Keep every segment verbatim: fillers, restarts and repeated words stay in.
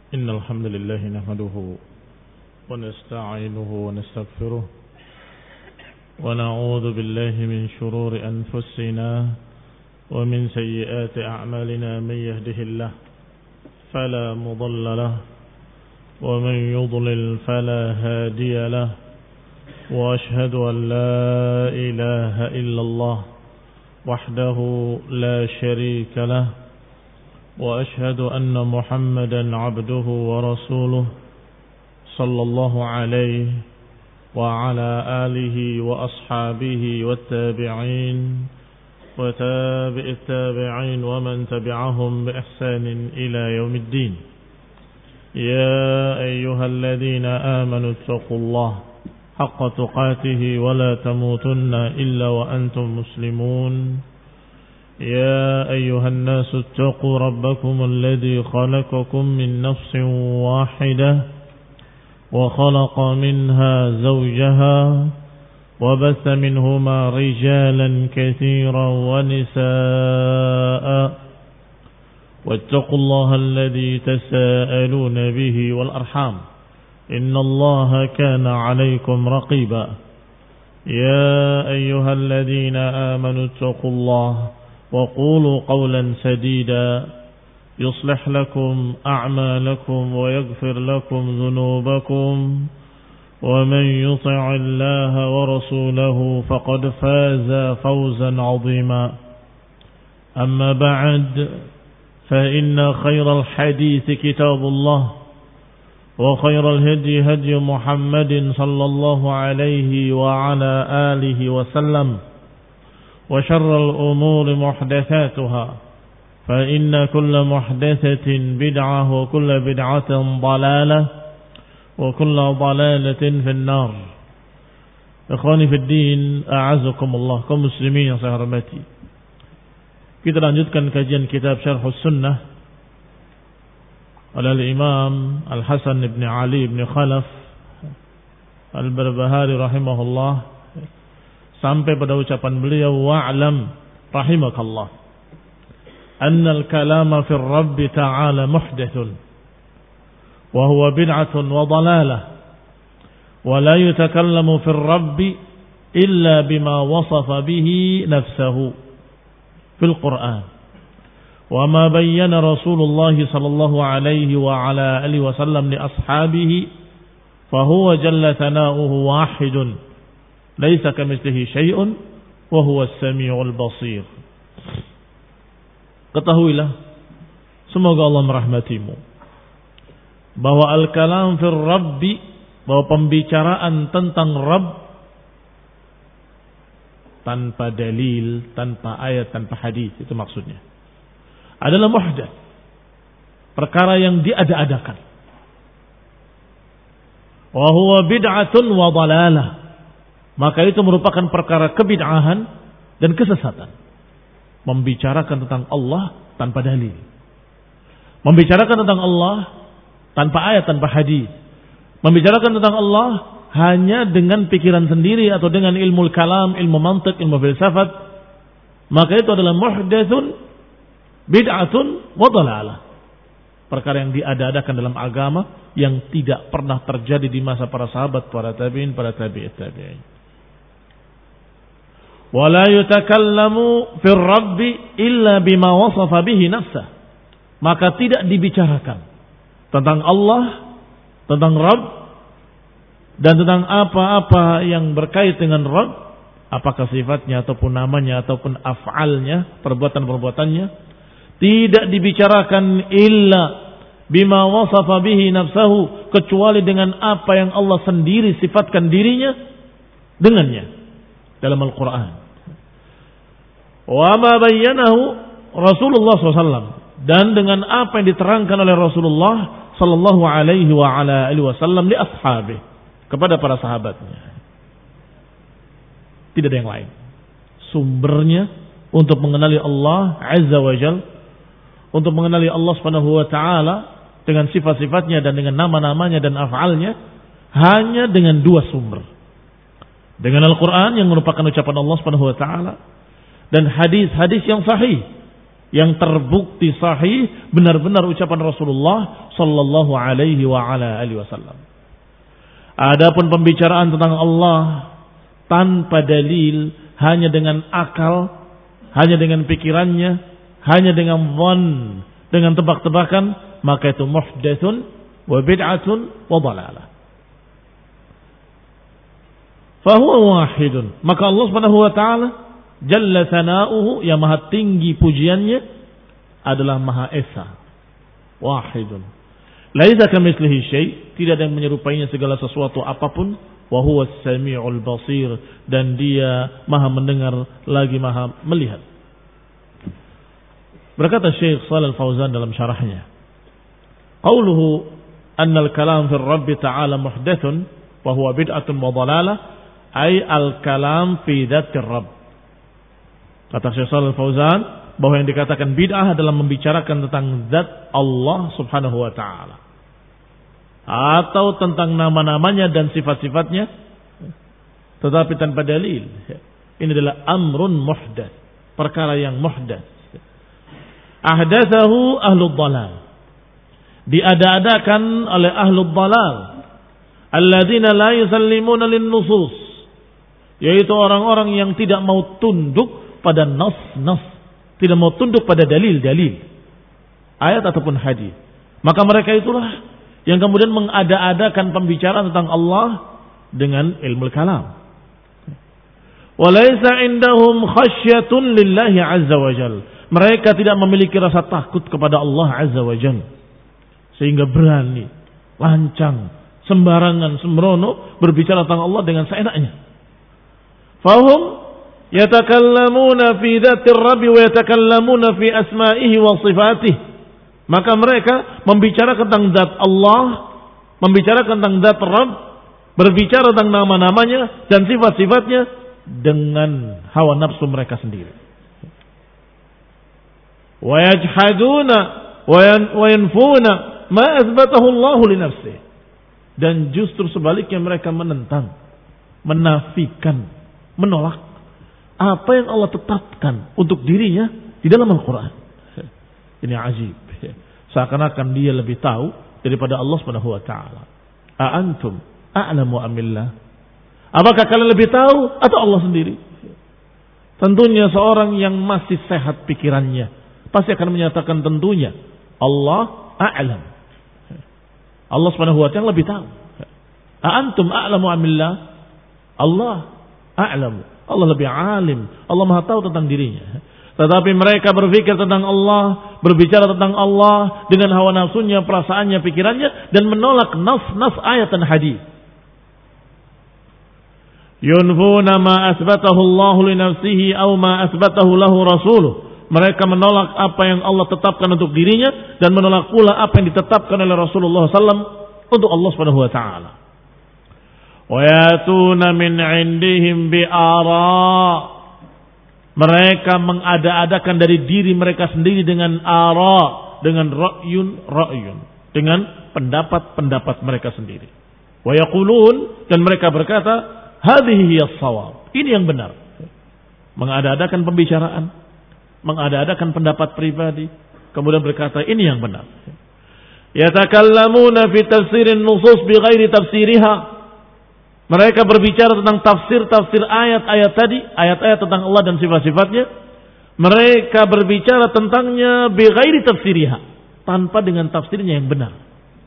إن الحمد لله نحمده ونستعينه ونستغفره ونعوذ بالله من شرور أنفسنا ومن سيئات أعمالنا من يهده الله فلا مضل له ومن يضلل فلا هادي له وأشهد أن لا إله إلا الله وحده لا شريك له وأشهد أن محمدا عبده ورسوله صلى الله عليه وعلى آله وأصحابه والتابعين وتابع التابعين ومن تبعهم بإحسان إلى يوم الدين. يا أيها الذين آمنوا اتقوا الله حق تقاته ولا تموتن إلا وأنتم مسلمون. يا أيها الناس اتقوا ربكم الذي خلقكم من نفس واحدة وخلق منها زوجها وبث منهما رجالا كثيرا ونساء واتقوا الله الذي تساءلون به والأرحام إن الله كان عليكم رقيبا. يا أيها الذين آمنوا اتقوا الله وقولوا قولا سديدا يصلح لكم أعمالكم ويغفر لكم ذنوبكم ومن يطع الله ورسوله فقد فاز فوزا عظيما. أما بعد فإن خير الحديث كتاب الله وخير الهدي هدي محمد صلى الله عليه وعلى آله وسلم وشر الأمور محدثاتها فإن كل محدثة بدعة وكل بدعة ضلالة وكل ضلالة في النار. Ikhwani fi din, a'azakumullah, kaum muslimin yang saya hormati. Kita lanjutkan kajian kitab Syarh Sunnah oleh Imam Al-Hasan ibn Ali ibn Khalaf Al-Barbahari rahimahullah sampai pada ucapan beliau, wa'lam rahimakallah anna al-kalama fi ar-rabb ta'ala muhdathun wa huwa bid'atun wa dalalah wa la yutakallamu fi ar-rabb illa bima wasafa bihi nafsuhu fil Qur'an wa ma bayyana Rasulullah sallallahu alaihi wa ala alihi wa sallam li ashabihi fa huwa jalla thana'uhu wahidun laisa kamitslihi syai'un wa huwa as-sami'ul basir. Ketahuilah, semoga Allah merahmatimu, bahwa al-kalam fir rabbi, bahwa pembicaraan tentang Rabb tanpa dalil, tanpa ayat, tanpa hadis, itu maksudnya, adalah muhdath, perkara yang diada-adakan. Wa huwa bid'atun wa dalalah, maka itu merupakan perkara kebid'ahan dan kesesatan. Membicarakan tentang Allah tanpa dalil, membicarakan tentang Allah tanpa ayat, tanpa hadis, membicarakan tentang Allah hanya dengan pikiran sendiri atau dengan ilmu kalam, ilmu mantiq, ilmu filsafat, maka itu adalah muhdatsun bid'atun wa dalalah, perkara yang diada-adakan dalam agama yang tidak pernah terjadi di masa para sahabat, para tabi'in, para tabi'it tabi'in. Wala yutakallamu fir rabbi illa bima wasafa bihi nafsah, maka tidak dibicarakan tentang Allah, tentang Rabb, dan tentang apa-apa yang berkait dengan Rabb, apakah sifatnya ataupun namanya ataupun af'alnya, perbuatan-perbuatannya, tidak dibicarakan illa bima wasafa bihi nafsahu, kecuali dengan apa yang Allah sendiri sifatkan dirinya dengannya dalam Al-Quran. Wa ma bayyanahu Rasulullah sallallahu alaihi wasallam, dan dengan apa yang diterangkan oleh Rasulullah sallallahu alaihi wa ala alihi wasallam li ashabi, kepada para sahabatnya. Tidak ada yang lain. Sumbernya untuk mengenali Allah Azza wa Jal, untuk mengenali Allah Subhanahu wa taala dengan sifat-sifatnya dan dengan nama-namanya dan af'alnya, hanya dengan dua sumber. Dengan Al-Quran yang merupakan ucapan Allah Subhanahu wa taala, dan hadis-hadis yang sahih yang terbukti sahih benar-benar ucapan Rasulullah sallallahu alaihi wa ala alihi wasallam. Adapun pembicaraan tentang Allah tanpa dalil, hanya dengan akal, hanya dengan pikirannya, hanya dengan dhann, dengan tebak-tebakan, maka itu muhdatsun wa bid'atun wa dhalalah. Fahuwa wahidun. Maka Allah Subhanahu wa taala jalla sana'uhu, yang maha tinggi pujiannya, adalah maha esa. Wahidun. Laisa kamitslihi syai', tidak ada yang menyerupainya segala sesuatu apapun. Wa huwas samiul basir, dan dia maha mendengar lagi maha melihat. Berkata Syekh Shalal Fauzan dalam syarahnya, qauluhu anna al-kalam fi Rabb ta'ala muhdathun wa huwa bid'atun wa dhalalah, ay al-kalam fi dzatir Rabb. Kata Syekh Shalal Fauzan bahwa yang dikatakan bid'ah adalah membicarakan tentang zat Allah Subhanahu wa taala, atau tentang nama-namanya dan sifat-sifatnya, tetapi tanpa dalil. Ini adalah amrun muhdats, perkara yang muhdats. Ahdatsahu ahlud dhalal, diada-adakan oleh ahlud dhalal, alladzina la yusallimuna lin-nusus, yaitu orang-orang yang tidak mau tunduk pada nas-nas, tidak mau tunduk pada dalil-dalil, ayat ataupun hadis. Maka mereka itulah yang kemudian mengada-adakan pembicaraan tentang Allah dengan ilmu kalam. Walaysa indahum khasyatun lillahi azza wa jal. Mereka tidak memiliki rasa takut kepada Allah azza wa jal, sehingga berani, lancang, sembarangan, sembrono berbicara tentang Allah dengan seenaknya. Fahum yatakallamuna fi dzatir Rabbi wa yatakallamuna fi asma'ihi wa sifatihi. Maka mereka membicarakan tentang zat Allah, membicarakan tentang zat Rabb, berbicara tentang nama-namanya dan sifat-sifatnya dengan hawa nafsu mereka sendiri. Wa yajhaduna wa yanfuna ma athbatahu Allah li nafsihi. Dan justru sebaliknya mereka menentang, menafikan, menolak apa yang Allah tetapkan untuk dirinya di dalam Al-Quran. Ini ajib. Seakan-akan dia lebih tahu daripada Allah Subhanahu wa taala. A antum a'lamu amillah? Apakah kalian lebih tahu atau Allah sendiri? Tentunya seorang yang masih sehat pikirannya pasti akan menyatakan tentunya Allah a'lam. Allah Subhanahu wa taala lebih tahu. A antum a'lamu amillah? Allah a'lamu. Allah lebih alim. Allah Maha tahu tentang dirinya. Tetapi mereka berpikir tentang Allah, berbicara tentang Allah dengan hawa nafsunya, perasaannya, pikirannya, dan menolak nas-nas ayat dan hadis. Yunfuna ma asbatahu Allah li nafsihi aw ma asbatahu lahu rasuluh. Mereka menolak apa yang Allah tetapkan untuk dirinya dan menolak pula apa yang ditetapkan oleh Rasulullah sallallahu alaihi wasallam untuk Allah Subhanahu wa taala. Wa yatuna min indihim bi ara. Mereka mengada-adakan dari diri mereka sendiri dengan ara, dengan ra'yun ra'yun, dengan pendapat-pendapat mereka sendiri. Wa yaqulun, dan mereka berkata, hadhihi hiyas shawab. Ini yang benar. Mengada-adakan pembicaraan, mengada-adakan pendapat pribadi, kemudian berkata ini yang benar. Yatakallamuna fi tafsirin nusus bi ghairi tafsiriha. Mereka berbicara tentang tafsir-tafsir ayat-ayat tadi, ayat-ayat tentang Allah dan sifat-sifatnya. Mereka berbicara tentangnya bi ghairi tafsiriha, tanpa dengan tafsirnya yang benar.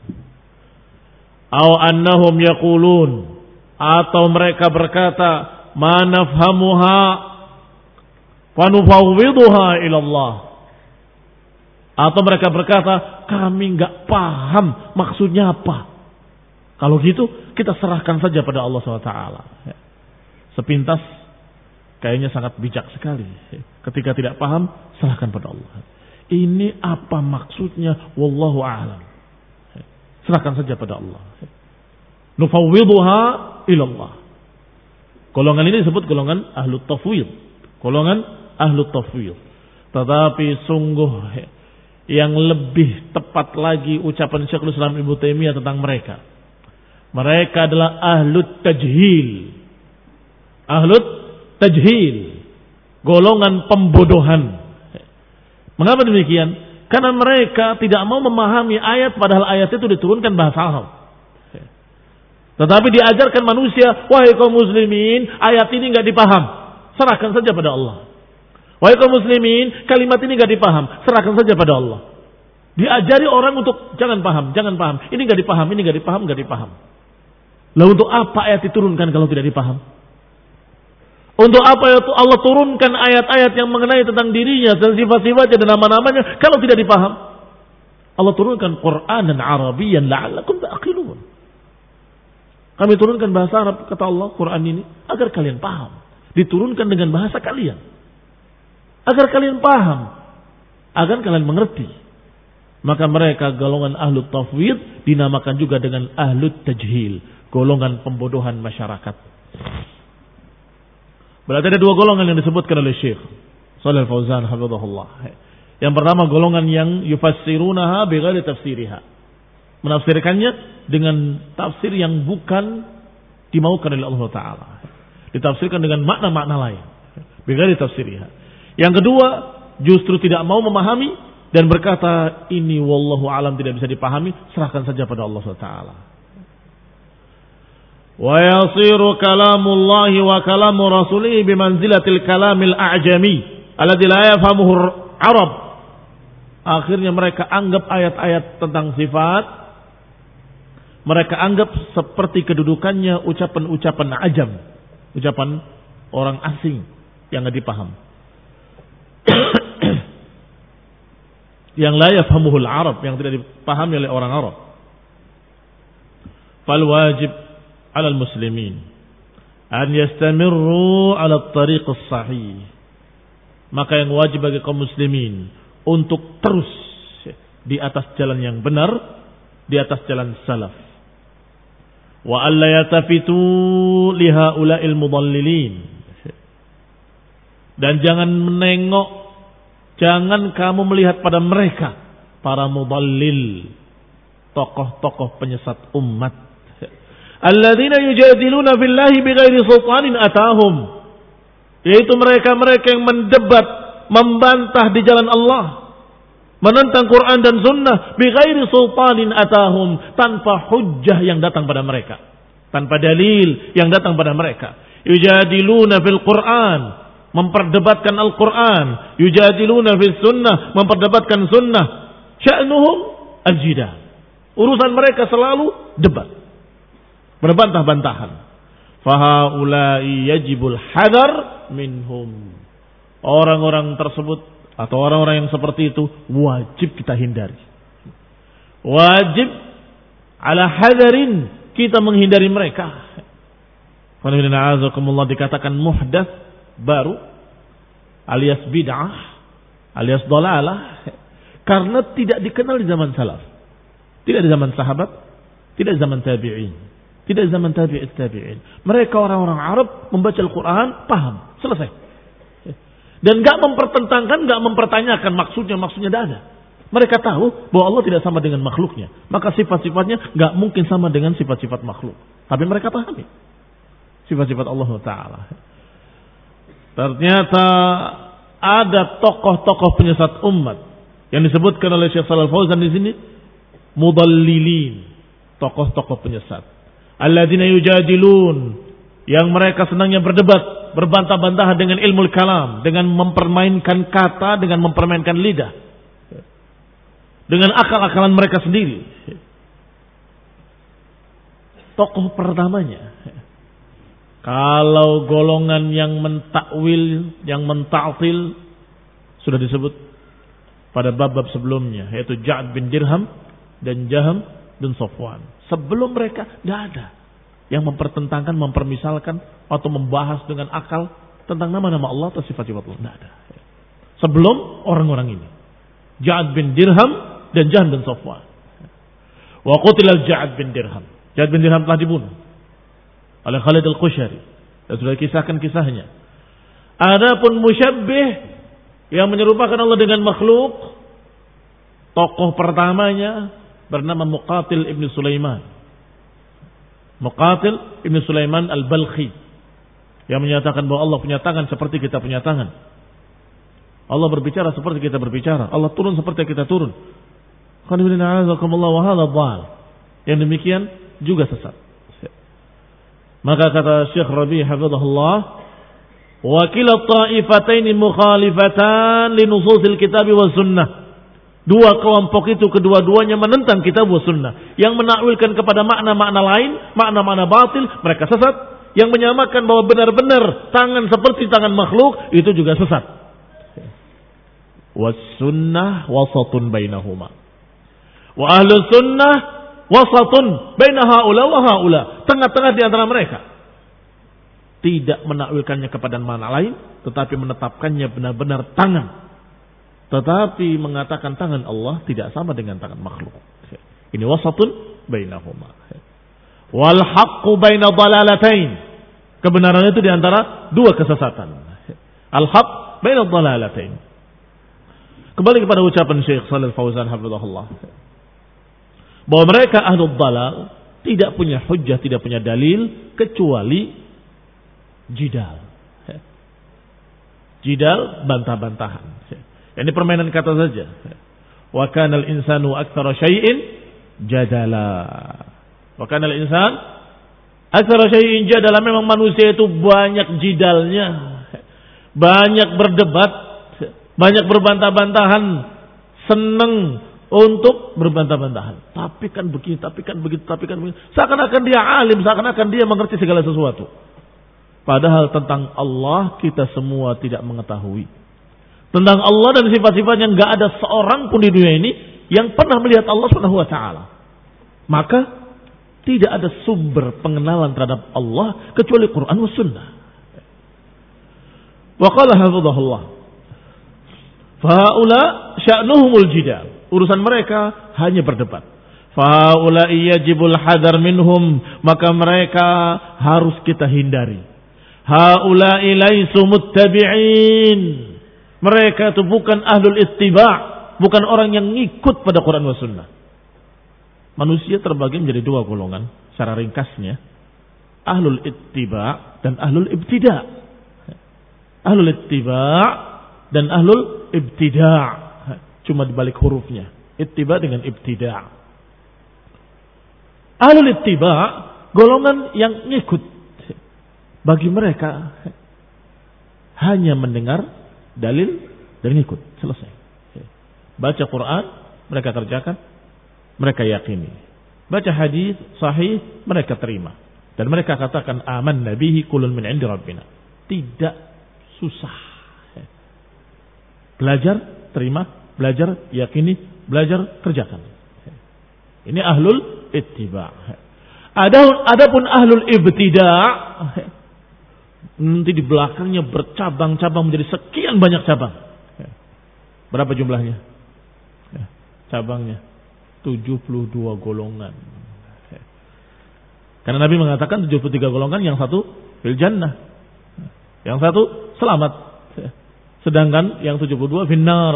Aw annahum yaqulun, atau mereka berkata, ma nafhamuha wa nufawwiduha ila Allah. Atau mereka berkata, kami enggak paham maksudnya apa. Kalau gitu, kita serahkan saja pada Allah subhanahu wa taala. Sepintas, kayaknya sangat bijak sekali. Ketika tidak paham, serahkan pada Allah. Ini apa maksudnya? Wallahu a'lam. Serahkan saja pada Allah. Nufawwiduha ilallah. Golongan ini disebut golongan ahlu tafwid. Golongan ahlu tafwid. Tetapi sungguh yang lebih tepat lagi ucapan Syekhul Islam Ibnu Taimiyah tentang mereka. Mereka adalah ahlut tajhil. Ahlut tajhil. Golongan pembodohan. Mengapa demikian? Karena mereka tidak mau memahami ayat padahal ayat itu diturunkan bahasa Arab. Tetapi diajarkan manusia, wahai kaum muslimin, ayat ini enggak dipaham. Serahkan saja pada Allah. Wahai kaum muslimin, kalimat ini enggak dipaham. Serahkan saja pada Allah. Diajari orang untuk jangan paham, jangan paham. Ini enggak dipaham, ini enggak dipaham, enggak dipaham. Lalu untuk apa ayat diturunkan kalau tidak dipaham? Untuk apa Allah turunkan ayat-ayat yang mengenai tentang dirinya dan sifat-sifatnya dan nama-namanya kalau tidak dipaham? Allah turunkan Qur'anan Arabiyyan la'allakum ta'qilun. Kami turunkan bahasa Arab, kata Allah, Quran ini agar kalian paham. Diturunkan dengan bahasa kalian. Agar kalian paham. Agar kalian mengerti. Maka mereka golongan ahlu tafwid dinamakan juga dengan ahlu tajhil. Golongan pembodohan masyarakat. Berarti ada dua golongan yang disebutkan oleh Syekh Shalih Al-Fauzan hafizahullah. Yang pertama golongan yang yufassirunaha bighairi tafsiriha. Menafsirkannya dengan tafsir yang bukan dimaukan oleh Allah Ta'ala. Ditafsirkan dengan makna-makna lain. Bighairi tafsiriha. Yang kedua justru tidak mau memahami dan berkata ini wallahu alam tidak bisa dipahami, serahkan saja pada Allah Ta'ala. Wa yasiru kalamullahi wa kalamu rasulihi bimanzilatil kalamil a'jami alladzi la yafhamuhu Arab. Akhirnya mereka anggap ayat-ayat tentang sifat, mereka anggap seperti kedudukannya ucapan-ucapan ajam, ucapan orang asing yang tidak dipaham. Yang la yafhamuhul Arab, yang tidak dipahami oleh orang Arab. Fal wajib 'alal muslimin an yastamirru 'ala at-tariq as-sahih. Maka yang wajib bagi kaum muslimin untuk terus di atas jalan yang benar, di atas jalan salaf. Wa alla yatafitu li haula'il mudallilin. Dan jangan menengok, jangan kamu melihat pada mereka para mudallil, tokoh-tokoh penyesat umat. Alladzina yujadiluna billahi bighairi sultanin atahum. Yaitu mereka-mereka yang mendebat, membantah di jalan Allah, menentang Quran dan Sunnah bighairi sultanin atahum, tanpa hujjah yang datang pada mereka, tanpa dalil yang datang pada mereka. Yujadiluna fil Quran, memperdebatkan Al-Quran. Yujadiluna fil Sunnah, memperdebatkan Sunnah. Sya'nuhum al-jidal, urusan mereka selalu debat, berbantah-bantahan. Fahaulai yajibul hadar minhum. Orang-orang tersebut atau orang-orang yang seperti itu wajib kita hindari. Wajib ala hadarin, kita menghindari mereka. Qul dikatakan muhdats, baru, alias bid'ah, alias dalalah, karena tidak dikenal di zaman salaf, tidak di zaman sahabat, tidak di zaman tabi'in, tidak di zaman tabi'it tabi'in. Mereka orang-orang Arab membaca Al-Quran, paham, selesai. Dan gak mempertentangkan, gak mempertanyakan maksudnya, maksudnya tidak ada. Mereka tahu bahwa Allah tidak sama dengan makhluknya, maka sifat-sifatnya gak mungkin sama dengan sifat-sifat makhluk. Tapi mereka pahami sifat-sifat Allah Ta'ala. Ternyata ada tokoh-tokoh penyesat umat yang disebutkan oleh Syekh Shalih Al-Fauzan di sini, mudallilin, tokoh-tokoh penyesat. Alladzina yujadilun, yang mereka senangnya berdebat, berbantah-bantahan dengan ilmu kalam, dengan mempermainkan kata, dengan mempermainkan lidah, dengan akal-akalan mereka sendiri. Tokoh pertamanya, kalau golongan yang mentakwil, yang menta'til, sudah disebut pada bab-bab sebelumnya, yaitu Ja'ad bin Dirham dan Jaham bin Safwan. Sebelum mereka tidak ada yang mempertentangkan, mempermisalkan atau membahas dengan akal tentang nama-nama Allah atau sifat-sifat Allah. Tidak ada. Sebelum orang-orang ini, Ja'ad bin Dirham dan Jaham bin Safwan. Wa qutila Ja'ad bin Dirham. Ja'ad bin Dirham telah dibunuh oleh Khalid al-Qushari. Dan sudah kisahkan kisahnya. Adapun musyabbih yang menyerupakan Allah dengan makhluk, tokoh pertamanya bernama Muqatil ibn Sulaiman. Muqatil ibn Sulaiman al-Balkhi, yang menyatakan bahwa Allah punya tangan seperti kita punya tangan. Allah berbicara seperti kita berbicara. Allah turun seperti kita turun. Yang demikian juga sesat. Maka kata Syekh Rabi' hafizahullah, wa kila ta'ifataini mukhalifatan li nususil kitab wa sunnah. Dua kelompok itu kedua-duanya menentang kitab wa sunnah. Yang menakwilkan kepada makna-makna lain, makna-makna batil, mereka sesat. Yang menyamakan bahwa benar-benar tangan seperti tangan makhluk, itu juga sesat. Was sunnah wasatun bainahuma. Wa ahlu sunnah wasatun baina haula wa haula. Tengah-tengah di antara mereka. Tidak menakwilkannya kepada makna lain, tetapi menetapkannya benar-benar tangan. Tetapi mengatakan tangan Allah tidak sama dengan tangan makhluk. Ini wasatun bainahuma. Wal haqqu baina dhalalatain. Kebenaran itu di antara dua kesesatan. Al haqq baina dhalalatain. Kembali kepada ucapan Syekh Shalih Fauzan hafizahullah, bahwa mereka ahlul dhalal tidak punya hujjah, tidak punya dalil kecuali jidal. Jidal, bantah-bantahan. Ini permainan kata saja. Wa kanal insanu aktsara syai'in jadala. Wa kanal insan aktsara syai'in jadala. Memang manusia itu banyak jidalnya, banyak berdebat, banyak berbantah-bantahan, senang untuk berbantah-bantahan. Tapi kan begini, tapi kan begitu, tapi kan begitu. Seakan-akan dia alim, seakan-akan dia mengerti segala sesuatu. Padahal tentang Allah kita semua tidak mengetahui. Tentang Allah dan sifat-sifatnya nggak ada seorang pun di dunia ini yang pernah melihat Allah Subhanahu wa taala. Maka tidak ada sumber pengenalan terhadap Allah kecuali Quran wa sunnah. Wa qala hafizahullah, fahaula sya'nuhumul jidal. Urusan mereka hanya berdebat. Fahaula yajibul hadar minhum. Maka mereka harus kita hindari. Haula laisu muttabi'in. Mereka itu bukan ahlul ittiba'. Bukan orang yang ngikut pada Quran wa sunnah. Manusia terbagi menjadi dua golongan. Secara ringkasnya. Ahlul ittiba' dan ahlul ibtida'. Ahlul ittiba' dan ahlul ibtida'. Cuma dibalik hurufnya. Ittiba dengan ibtida'. Ahlul ittiba' golongan yang ngikut. Bagi mereka hanya mendengar dalil dan ngikut. Selesai. Baca Quran, mereka kerjakan, mereka yakini. Baca hadis sahih, mereka terima. Dan mereka katakan aman nabihi kulun min indi rabbina. Tidak susah. Belajar, terima. Belajar, yakini, belajar, kerjakan. Ini ahlul ittiba'. Adapun ahlul ibtida', nanti di belakangnya bercabang-cabang menjadi sekian banyak cabang. Berapa jumlahnya? Cabangnya tujuh puluh dua golongan. Karena Nabi mengatakan tujuh puluh tiga golongan, yang satu fil jannah, yang satu selamat, sedangkan yang tujuh puluh dua finnar.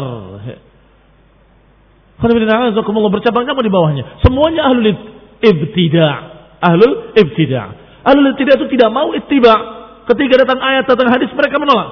Alhamdulillah, bercabang-cabang di bawahnya. Semuanya ahlul ibtida'. Ahlul ibtida'. Ahlul ibtida' itu tidak mau ittiba'. Ketika datang ayat, datang hadis, mereka menolak.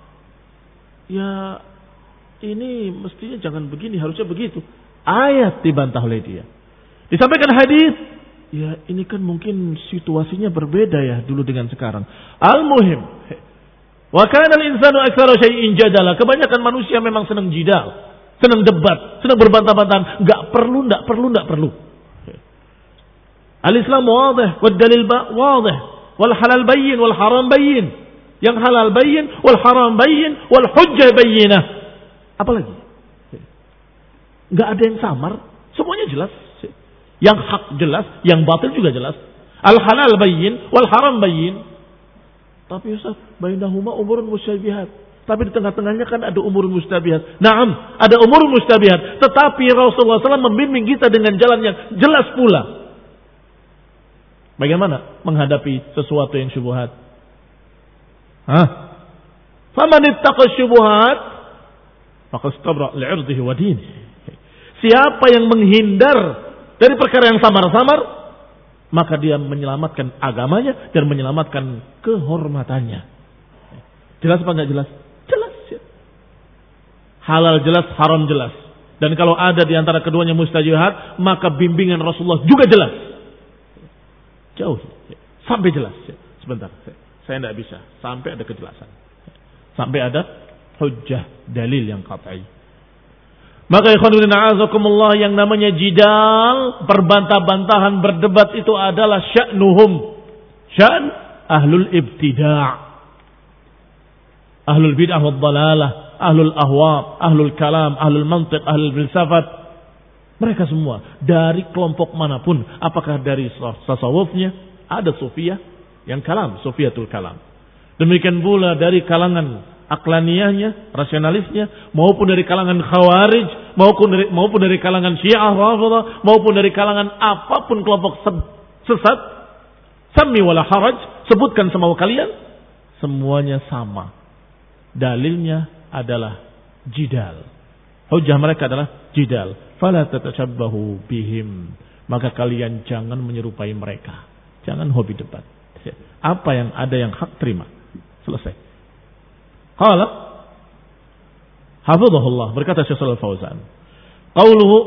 Ya, ini mestinya jangan begini, harusnya begitu. Ayat dibantah oleh dia. Disampaikan hadis, ya ini kan mungkin situasinya berbeda ya dulu dengan sekarang. Al-muhim. Wa kana al-insanu aktsara syai'in jadala. Kebanyakan manusia memang senang jidal. Senang debat, senang berbantah-bantahan, enggak perlu, enggak perlu, enggak perlu. Al-Islam wadih, wad dalil wadih, wal halal bayyin, wal haram bayyin. Yang halal bayyin, wal haram bayyin, wal hujjah bayyinah. Apalagi? Enggak ada yang samar, semuanya jelas. Yang hak jelas, yang batil juga jelas. Al halal bayyin, wal haram bayyin. Tapi Ustaz, bainahuma umurun musyabihat. Tapi di tengah-tengahnya kan ada umur mustabihat. Naam, ada umur mustabihat. Tetapi Rasulullah shallallahu alaihi wasallam membimbing kita dengan jalan yang jelas pula. Bagaimana menghadapi sesuatu yang syubhat? Hah? Faman ittaqa syubhat faqad istabra li'irdihi wa dinihi. Siapa yang menghindar dari perkara yang samar-samar, maka dia menyelamatkan agamanya dan menyelamatkan kehormatannya. Jelas apa enggak jelas? Jelas ya. halal jelas, haram jelas. Dan kalau ada di antara keduanya mustabihat, maka bimbingan Rasulullah juga jelas. Jauh, sampai jelas. Sebentar, saya tidak bisa sampai ada kejelasan, sampai ada hujjah, dalil yang qat'i. Maka ikhwanuddin a'azakumullah, yang namanya jidal, berbantah-bantahan, berdebat, itu adalah sya'nuhum, sya'n ahlul ibtida', ahlul bid'ah wad dalalah, ahlul ahwa, ahlul kalam, ahlul mantiq, ahlul filsafat. Mereka semua dari kelompok manapun, apakah dari tasawufnya, ada sufiyah yang kalam, sufiyatul kalam. Demikian pula dari kalangan aklaniyahnya, rasionalisnya, maupun dari kalangan khawarij, maupun dari, maupun dari kalangan syiah, rafidah, maupun dari kalangan apapun kelompok sesat, sami wala haraj, sebutkan semau kalian, semuanya sama. Dalilnya adalah jidal. Hujjah mereka adalah jidal. Fala tatashabbahu bihim. Maka kalian jangan menyerupai mereka. Jangan hobi debat. Apa yang ada yang hak terima. Selesai. Qala hafizahullah, berkata Syekh Shalal Fauzan, qauluhu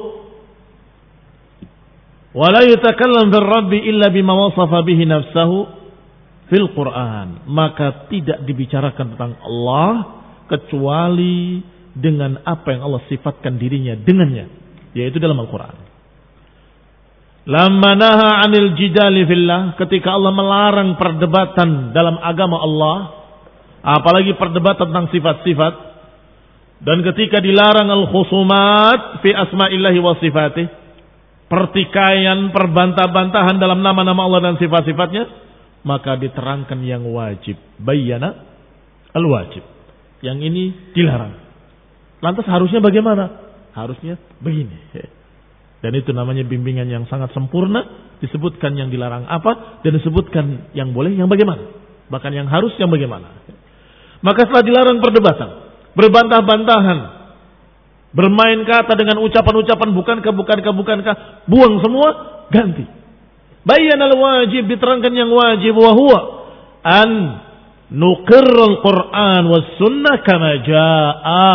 wa la yatakallam bil rabbi illa bima wasafa bihi nafsahu fil Quran. Maka tidak dibicarakan tentang Allah kecuali dengan apa yang Allah sifatkan dirinya dengannya, yaitu dalam Al-Quran. Lamma naha 'anil jidali fillah, ketika Allah melarang perdebatan dalam agama Allah, apalagi perdebatan tentang sifat-sifat, dan ketika dilarang al-khusumat fi asma'illahi wa sifatih, pertikaian, perbantah-bantahan dalam nama-nama Allah dan sifat-sifatnya, maka diterangkan yang wajib, bayyana al-wajib. Yang ini dilarang. Lantas harusnya bagaimana? Harusnya begini. Dan itu namanya bimbingan yang sangat sempurna. Disebutkan yang dilarang apa, dan disebutkan yang boleh yang bagaimana, bahkan yang harus yang bagaimana. Maka setelah dilarang perdebatan, berbantah-bantahan, bermain kata dengan ucapan-ucapan bukankah, bukankah, bukankah, buang semua, ganti. Bayanal wajib, diterangkan yang wajib, wa huwa an nuqirrul Qur'an was sunnah kama jaa'a,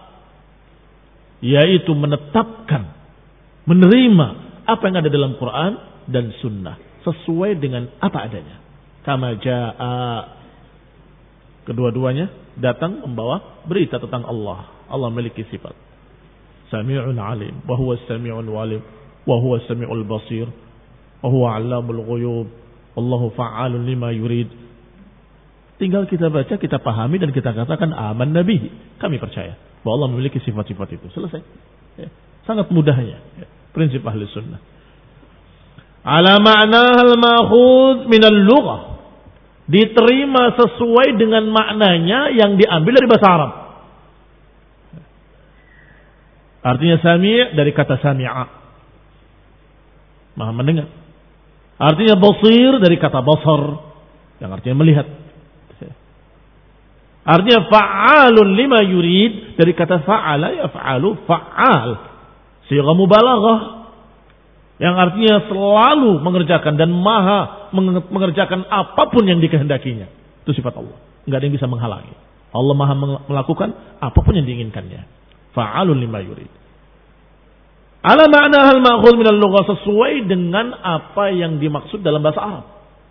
yaitu menetapkan, menerima apa yang ada dalam Quran dan sunnah sesuai dengan apa adanya. Kama jaa'a, kedua-duanya datang membawa berita tentang Allah. Allah memiliki sifat Sami'un alim, wa huwa as-sami'ul alim, wa huwa as-sami'ul basir, wa huwa 'allamul ghuyub, wallahu fa'alun lima yurid. Tinggal kita baca, kita pahami, dan kita katakan aman nabi, kami percaya bahwa Allah memiliki sifat-sifat itu. Selesai. Ya. Sangat mudahnya ya. Prinsip ahli sunnah. Ala ma'naha al-ma'khudh min al-lughah, diterima sesuai dengan maknanya yang diambil dari bahasa Arab. Artinya sami' dari kata sami'a, maha mendengar. Artinya basir dari kata basar, yang artinya melihat. Artinya fa'alun lima yurid dari kata fa'ala yaf'alu, fa'al, sigha mubalaghah, yang artinya selalu mengerjakan dan maha mengerjakan apapun yang dikehendakinya. Itu sifat Allah. Enggak ada yang bisa menghalangi. Allah maha melakukan apapun yang diinginkannya. Fa'alun lima yurid. Ala ma'na hal ma'khudh min al-lughah, sesuai dengan apa yang dimaksud dalam bahasa Arab.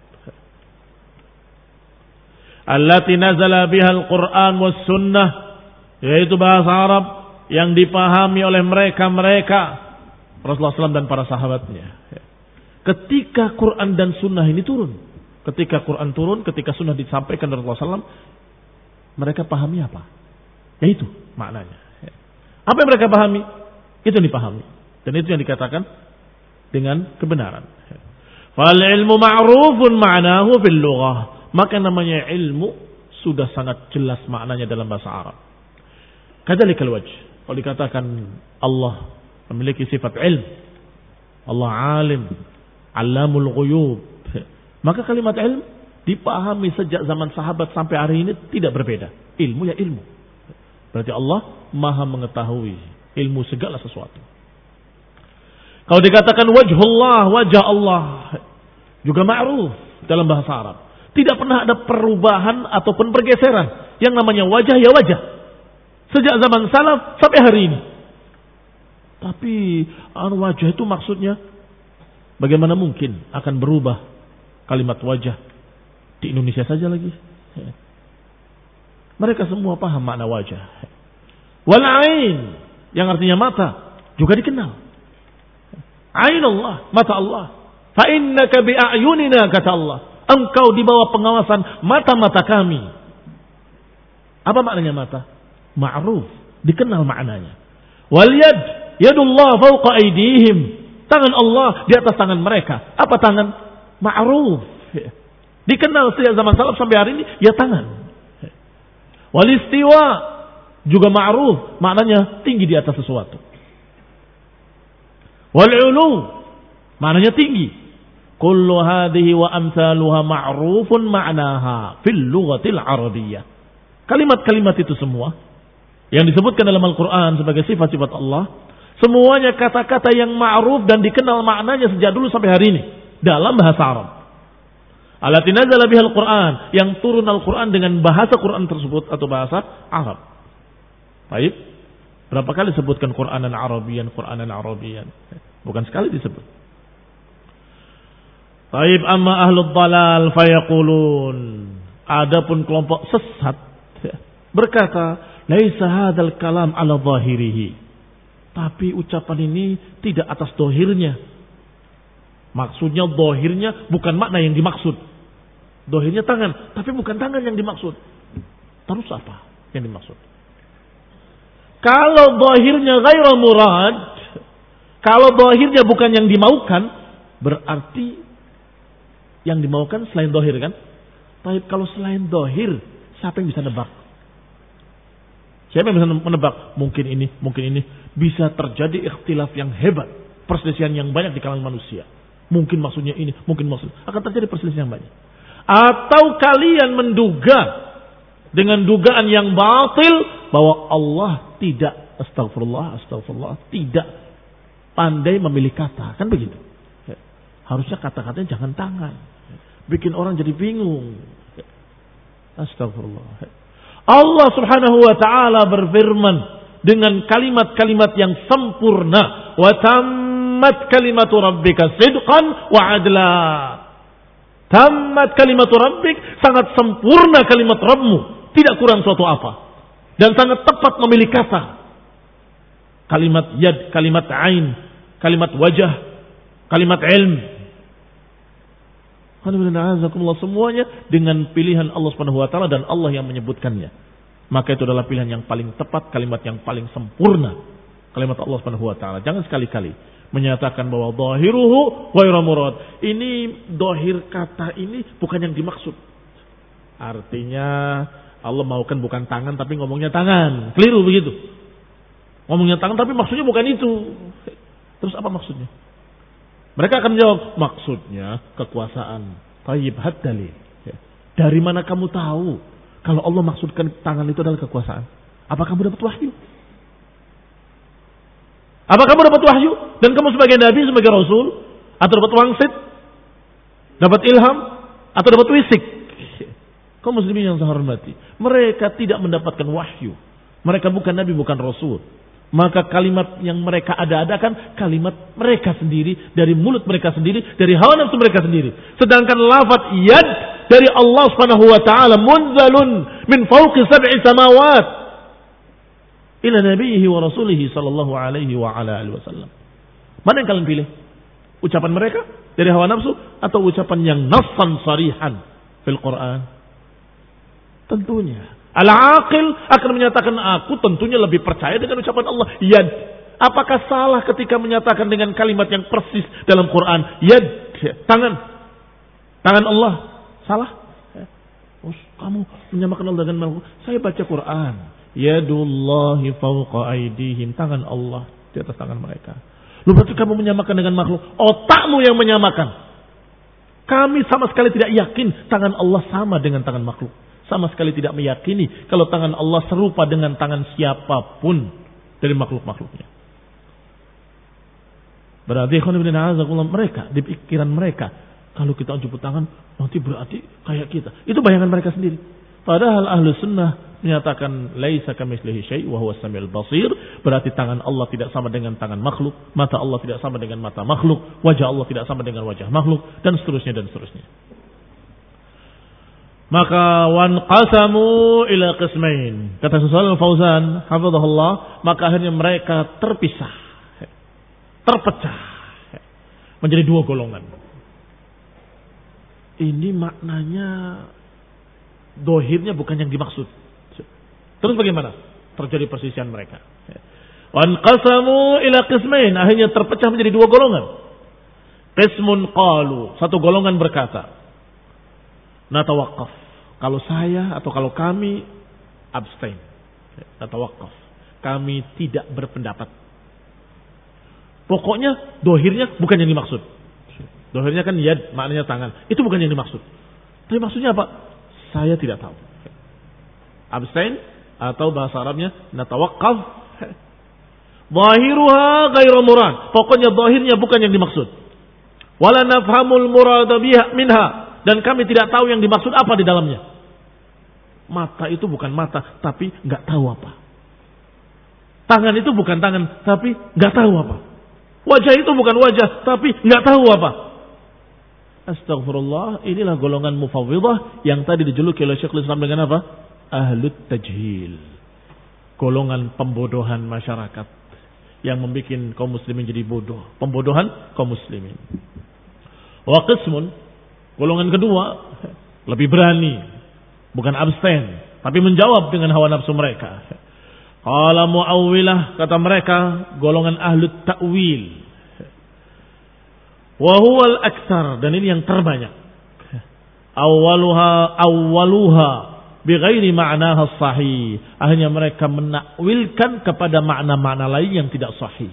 Allati nazala biha al-Qur'an was sunnah, yaitu bahasa Arab yang dipahami oleh mereka-mereka Rasulullah shallallahu alaihi wasallam dan para sahabatnya. Ketika Quran dan Sunnah ini turun, ketika Quran turun, ketika Sunnah disampaikan dari Rasulullah shallallahu alaihi wasallam, mereka pahami apa? Yaitu maknanya. Apa yang mereka pahami? Itu yang dipahami, dan itu yang dikatakan dengan kebenaran. Fal ilmu ma'rufun ma'nahu fil lughah, maka namanya ilmu sudah sangat jelas maknanya dalam bahasa Arab. Kadzalikal wajh, kalau dikatakan Allah memiliki sifat ilm, Allah alim, allamul ghuyub, maka kalimat ilm dipahami sejak zaman sahabat sampai hari ini tidak berbeda. Ilmu ya ilmu. Berarti Allah maha mengetahui ilmu segala sesuatu. Kalau dikatakan wajhullah, wajah Allah, juga ma'ruf dalam bahasa Arab. Tidak pernah ada perubahan ataupun pergeseran. Yang namanya wajah ya wajah. Sejak zaman salaf sampai hari ini. Tapi anu wajah itu maksudnya bagaimana mungkin akan berubah kalimat wajah di Indonesia saja lagi. Mereka semua paham makna wajah. Wal ain yang artinya mata juga dikenal. Ain Allah, mata Allah. Fa innaka bi a'yunina kata Allah. Engkau di bawah pengawasan mata-mata kami. Apa maknanya mata? Ma'ruf, dikenal maknanya. Wal yad, yadullah fawqa aydihim. Tangan Allah di atas tangan mereka. Apa tangan? Ma'ruf. Dikenal sejak zaman salaf sampai hari ini, ya tangan. Wal istiwa juga ma'ruf, maknanya tinggi di atas sesuatu. Wal ulu, maknanya tinggi. Kullu hadhihi wa amsaluha ma'rufun ma'naha fil lughatil arabiyyah. Kalimat-kalimat itu semua yang disebutkan dalam Al-Quran sebagai sifat-sifat Allah, semuanya kata-kata yang ma'ruf dan dikenal maknanya sejak dulu sampai hari ini dalam bahasa Arab. Allati nazala bihal Quran, yang turun Al-Quran dengan bahasa Quran tersebut atau bahasa Arab. Baik. Berapa kali sebutkan Quranan Arabian, Quranan Arabian? Bukan sekali disebut. Baik, amma ahlud dalal fayaqulun. Adapun kelompok sesat berkata, laisa hadzal kalam ala zahirihi. Tapi ucapan ini tidak atas dohirnya. Maksudnya dohirnya bukan makna yang dimaksud. Dohirnya tangan, tapi bukan tangan yang dimaksud. Terus apa yang dimaksud? Kalau dohirnya ghairu murad, kalau dohirnya bukan yang dimaukan, berarti yang dimaukan selain dohir kan? Tapi kalau selain dohir, siapa yang bisa nebak? Siapa yang bisa menebak? Mungkin ini, mungkin ini. Bisa terjadi ikhtilaf yang hebat, perselisihan yang banyak di kalangan manusia. Mungkin maksudnya ini, mungkin maksudnya. Akan terjadi perselisihan yang banyak. Atau kalian menduga dengan dugaan yang batil bahwa Allah tidak, astagfirullah, astagfirullah, tidak pandai memilih kata. Kan begitu. Harusnya kata-katanya jangan tangan. Bikin orang jadi bingung. Astagfirullah. Allah subhanahu wa ta'ala berfirman dengan kalimat-kalimat yang sempurna. Wa tammat kalimatu rabbika sidqan wa adla. Tammat kalimatu rabbik, sangat sempurna kalimat Rabbmu, tidak kurang suatu apa. Dan sangat tepat memilih kata. Kalimat yad, kalimat ain, kalimat wajah, kalimat ilm. Semuanya dengan pilihan Allah Subhanahu wa taala dan Allah yang menyebutkannya. Maka itu adalah pilihan yang paling tepat, kalimat yang paling sempurna. Kalimat Allah Subhanahu wa taala. Jangan sekali-kali menyatakan bahwa dhahiruhu ghairu murad. Ini dhahir kata ini bukan yang dimaksud. Artinya Allah maukan bukan tangan tapi ngomongnya tangan. Keliru begitu. Ngomongnya tangan tapi maksudnya bukan itu. Terus apa maksudnya? Mereka akan menjawab, maksudnya kekuasaan. Tayyib had dalil. Dari mana kamu tahu kalau Allah maksudkan tangan itu adalah kekuasaan? Apa kamu dapat wahyu? Apa kamu dapat wahyu? Dan kamu sebagai nabi, sebagai rasul? Atau dapat wangsit? Dapat ilham? Atau dapat wisik? Kaum muslimin yang saya hormati, mereka tidak mendapatkan wahyu. Mereka bukan nabi, bukan rasul. Maka kalimat yang mereka ada-adakan kalimat mereka sendiri, dari mulut mereka sendiri, dari hawa nafsu mereka sendiri. Sedangkan lafaz yad dari Allah Subhanahu wa taala munzalun min fawqi sab'i samawat ila nabiyhi wa rasulihi sallallahu alaihi wa ala alihi wasallam. Mana yang kalian pilih? Ucapan mereka dari hawa nafsu atau ucapan yang nassan sarihan fil Quran? Tentunya al-aqil akan menyatakan aku tentunya lebih percaya dengan ucapan Allah yad. Apakah salah ketika menyatakan dengan kalimat yang persis dalam Quran yad, tangan, tangan Allah? Salah? Oh, kamu menyamakan Allah dengan makhluk. Saya baca Quran, yadullahi fawqa aydihim, tangan Allah di atas tangan mereka. Lu berarti kamu menyamakan dengan makhluk? Otakmu yang menyamakan. Kami sama sekali tidak yakin tangan Allah sama dengan tangan makhluk. Sama sekali tidak meyakini kalau tangan Allah serupa dengan tangan siapapun dari makhluk-makhluknya. Berarti mereka, di pikiran mereka, kalau kita jemput tangan nanti berarti kayak kita. Itu bayangan mereka sendiri. Padahal ahlu sunnah menyatakan laisa kamitslihi syai' wa huwas samiul basir, berarti tangan Allah tidak sama dengan tangan makhluk, mata Allah tidak sama dengan mata makhluk, wajah Allah tidak sama dengan wajah makhluk, dan seterusnya dan seterusnya. Maka wan qasamu ila qismain, kata Syaikh Fauzan hafizahullah, maka akhirnya mereka terpisah, terpecah menjadi dua golongan. Ini maknanya dohirnya bukan yang dimaksud. Terus bagaimana? Terjadi persisian mereka. Wan qasamu ila qismain, akhirnya terpecah menjadi dua golongan. Qismun qalu, satu golongan berkata, natawaqqaf, kalau saya atau kalau kami abstain, natawaqqaf, kami tidak berpendapat. Pokoknya dohirnya bukan yang dimaksud. Dohirnya kan yad, maknanya tangan. Itu bukan yang dimaksud. Tapi maksudnya apa? Saya tidak tahu. Abstain atau bahasa Arabnya natawaqqaf. Zahiruha ghairu murad. Pokoknya zahirnya bukan yang dimaksud. Wala nafhamul murada biha minha, dan kami tidak tahu yang dimaksud apa di dalamnya. Mata itu bukan mata, tapi enggak tahu apa. Tangan itu bukan tangan, tapi enggak tahu apa. Wajah itu bukan wajah, tapi enggak tahu apa. Astagfirullah, inilah golongan mufawwidah yang tadi dijuluki oleh Syekhul Islam dengan apa? Ahlut tajhil. Golongan pembodohan masyarakat yang membuat kaum muslimin jadi bodoh. Pembodohan kaum muslimin. Wa qismun, golongan kedua, lebih berani, bukan abstain, tapi menjawab dengan hawa nafsu mereka. Qala mu'awwilah, kata mereka golongan ahlut ta'wil. Wa huwal aktsar, dan ini yang terbanyak. Awwaluha awwaluha bighairi ma'naha sahih. Akhirnya mereka menakwilkan kepada makna-makna lain yang tidak sahih.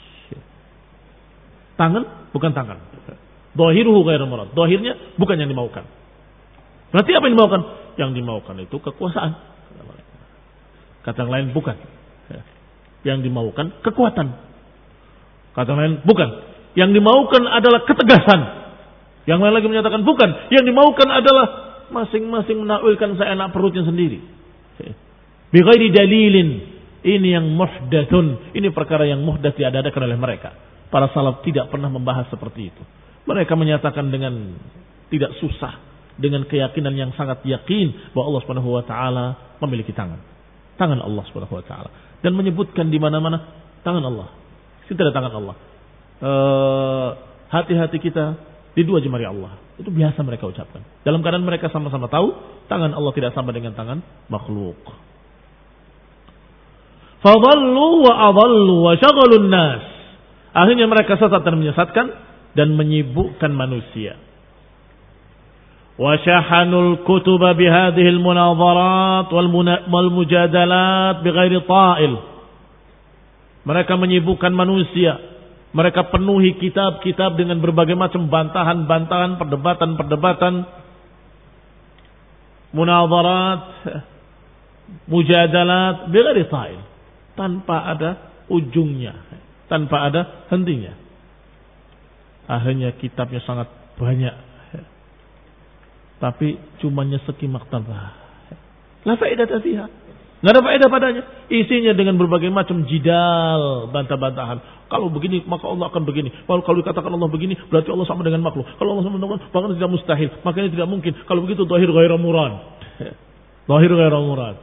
Tangan bukan tangan. Dhahiruhu ghairu murad. Dhahirnya bukan yang dimaukan. Berarti apa yang dimaukan? Yang dimaukan itu kekuasaan. Kata yang lain bukan. Yang dimaukan kekuatan. Kata yang lain bukan. Yang dimaukan adalah ketegasan. Yang lain lagi menyatakan bukan. Yang dimaukan adalah masing-masing menakwilkan seenak perutnya sendiri. Bighairi dalilin. Ini yang muhdatsun. Ini perkara yang muhdatsy diadakan oleh mereka. Para salaf tidak pernah membahas seperti itu. Mereka menyatakan dengan tidak susah, dengan keyakinan yang sangat yakin bahwa Allah Subhanahu wa taala memiliki tangan. Tangan Allah Subhanahu wa taala. Dan menyebutkan di mana-mana tangan Allah. Itu ada tangan Allah. Uh, hati-hati kita di dua jemari Allah. Itu biasa mereka ucapkan. Dalam keadaan mereka sama-sama tahu tangan Allah tidak sama dengan tangan makhluk. Fadallu wa adallu wa syaghalun nas. Akhirnya mereka sesat dan menyesatkan dan menyibukkan manusia. Wa syahanul kutuba bihadhihi almunadharat wal mujadalat bighairi ta'il. Mereka menyibukkan manusia. Mereka penuhi kitab-kitab dengan berbagai macam bantahan-bantahan, perdebatan-perdebatan, munadharat, mujadalat, bighairi ta'il, tanpa ada ujungnya, tanpa ada hentinya. Akhirnya kitabnya sangat banyak, tapi cuma nyeseki maktabah. La faedah fiha. Enggak ada faedah padanya. Isinya dengan berbagai macam jidal, bantah-bantahan. Kalau begini maka Allah akan begini. Kalau kalau dikatakan Allah begini berarti Allah sama dengan makhluk. Kalau Allah sama dengan makhluk bahkan tidak mustahil. Makanya tidak mungkin. Kalau begitu zahir ghairu murad. Zahir ghairu murad.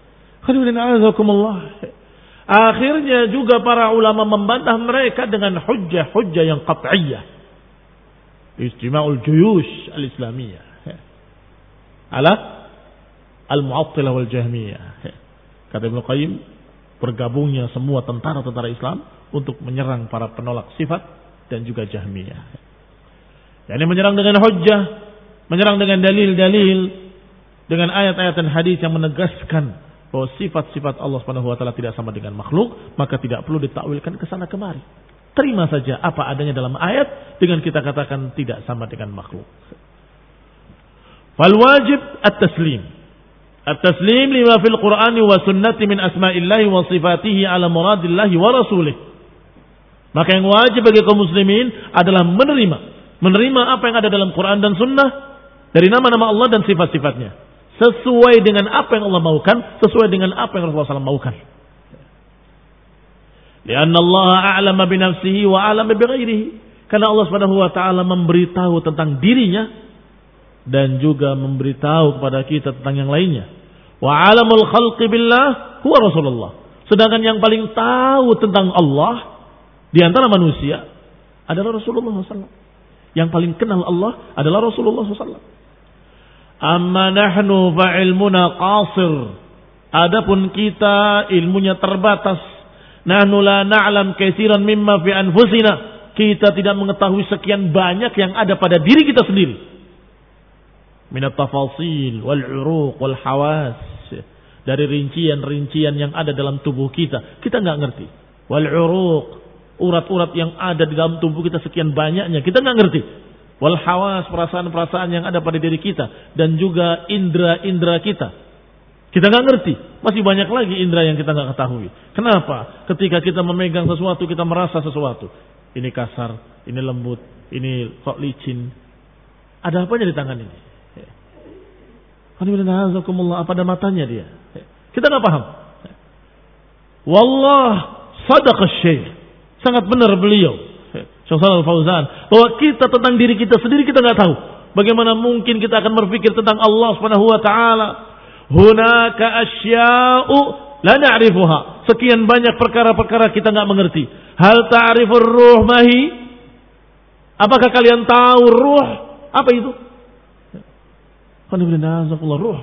Akhirnya juga para ulama membantah mereka dengan hujjah-hujjah yang qat'iyah. Istima'ul juyush al-islamiyah. Ala al-mu'attilah wal jahmiyah. Kata Ibnu Qayyim, bergabungnya semua tentara-tentara Islam untuk menyerang para penolak sifat dan juga Jahmiyah. Yani menyerang dengan hujjah, menyerang dengan dalil-dalil, dengan ayat-ayat dan hadis yang menegaskan bahwa sifat-sifat Allah Subhanahu wa taala tidak sama dengan makhluk, maka tidak perlu ditakwilkan ke sana kemari. Terima saja apa adanya dalam ayat dengan kita katakan tidak sama dengan makhluk. Fal wajib at-taslim. At-taslim lima fil Qur'ani wa sunnati min asma'illahi wa sifatihi ala muradillahi wa rasulih. Maka yang wajib bagi kaum muslimin adalah menerima. Menerima apa yang ada dalam Quran dan sunnah dari nama-nama Allah dan sifat-sifatnya. sesuai dengan apa yang Allah maukan, sesuai dengan apa yang Rasulullah shallallahu alaihi wasallam maukan. Lianna Allah a'lama bi nafsihi wa a'lama bi ghairihi. Karena Allah Subhanahu wa taala memberitahu tentang dirinya dan juga memberitahu kepada kita tentang yang lainnya. Wa 'alamul khalqi billah huwa Rasulullah. Sedangkan yang paling tahu tentang Allah di antara manusia adalah Rasulullah shallallahu alaihi wasallam. Yang paling kenal Allah adalah Rasulullah shallallahu alaihi wasallam. Amma nahnu fa'ilmuna qasir. Adapun kita ilmunya terbatas. Nahnu la na'lam katsiran mimma fi anfusina. Kita tidak mengetahui sekian banyak yang ada pada diri kita sendiri. Minat tafasil wal uruq wal hawas. Dari rincian-rincian yang ada dalam tubuh kita, kita enggak ngerti. Wal uruq, urat-urat yang ada di dalam tubuh kita sekian banyaknya, kita enggak ngerti. Wal hawas, perasaan-perasaan yang ada pada diri kita dan juga indera-indera kita. Kita nggak ngerti, masih banyak lagi indera yang kita nggak ketahui. Kenapa? Ketika kita memegang sesuatu, kita merasa sesuatu. Ini kasar, ini lembut, ini kok licin. Ada apanya di tangan ini? Apa ada matanya dia? Kita nggak paham. Wallah sadaqa syekh. Sangat benar beliau, Syekh Shalal Fauzan, bahwa kita tentang diri kita sendiri kita nggak tahu. Bagaimana mungkin kita akan berpikir tentang Allah Subhanahu wa taala? Hunaka asya'u la na'rifuha. Sekian banyak perkara-perkara kita enggak mengerti. Hal ta'rifur ruh mahi? Apakah kalian tahu ruh? Apa itu? Ruh.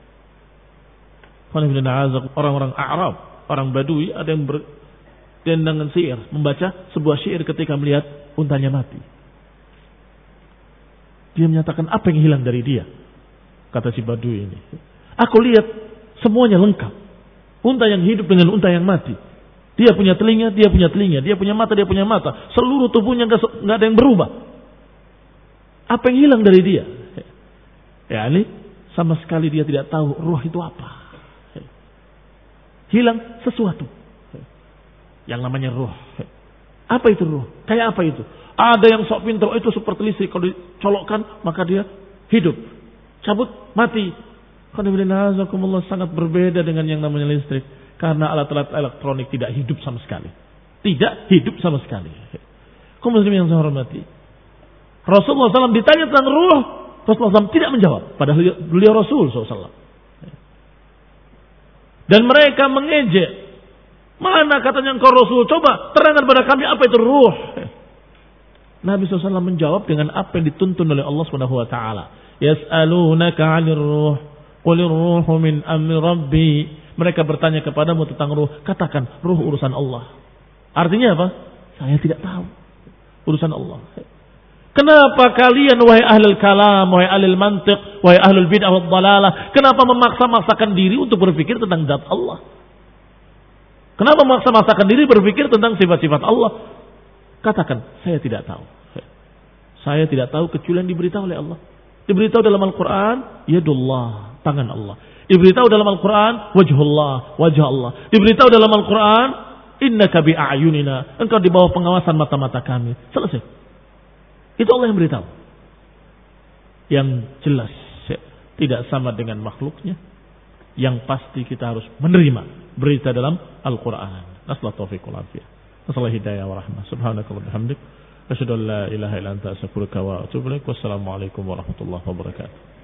Orang-orang Arab, orang Badui ada yang berdendangan syair, membaca sebuah syair ketika melihat untanya mati. Dia menyatakan apa yang hilang dari dia? Kata si Badui ini. Aku lihat semuanya lengkap. Unta yang hidup dengan unta yang mati. Dia punya telinga, dia punya telinga. Dia punya mata, dia punya mata. Seluruh tubuhnya gak, gak ada yang berubah. Apa yang hilang dari dia? Ya ini sama sekali dia tidak tahu ruh itu apa. Hilang sesuatu. Yang namanya ruh. Apa itu ruh? Kayak apa itu? Ada yang sok pintar, oh, itu seperti listrik. Kalau dicolokkan maka dia hidup. Cabut, mati. Sangat berbeda dengan yang namanya listrik. Karena alat-alat elektronik tidak hidup sama sekali. Tidak hidup sama sekali. Kaum muslimin yang saya hormati, Rasulullah shallallahu alaihi wasallam ditanya tentang ruh, Rasulullah shallallahu alaihi wasallam tidak menjawab. Padahal beliau Rasul shallallahu alaihi wasallam. Dan mereka mengejek. Mana katanya engkau Rasul? Coba terangkan pada kami apa itu ruh. Nabi shallallahu alaihi wasallam menjawab dengan apa yang dituntun oleh Allah subhanahu wa taala. Yas'alunaka 'anir ruh. Qulir ruhu min amri rabbi. Mereka bertanya kepadamu tentang ruh. Katakan, ruh urusan Allah. Artinya apa? Saya tidak tahu. Urusan Allah. Kenapa kalian wahai ahlul kalam, wahai ahlul mantiq, wahai ahlul bid'ah wad dhalalah, kenapa memaksa-maksakan diri untuk berpikir tentang zat Allah? Kenapa memaksa-maksakan diri berpikir tentang sifat-sifat Allah? Katakan, saya tidak tahu. Saya tidak tahu kecuali yang diberitahu oleh Allah. Diberitahu dalam Al-Quran, yadullah, tangan Allah. Diberitahu dalam Al-Quran, wajhullah, wajah Allah. Diberitahu dalam Al-Quran, innaka bi'ayunina, engkau di bawah pengawasan mata-mata kami. Selesai. Itu Allah yang beritahu. Yang jelas, tidak sama dengan makhluknya. Yang pasti kita harus menerima berita dalam Al-Quran. Nasallahu taufiq wal afiyah. Nasallahu hidayah wa rahmah. Subhanakallah bihamdik. Asyhadu an la ilaha illa anta astaghfiruka wa atubu ilaik. Wassalamualaikum warahmatullahi wabarakatuh.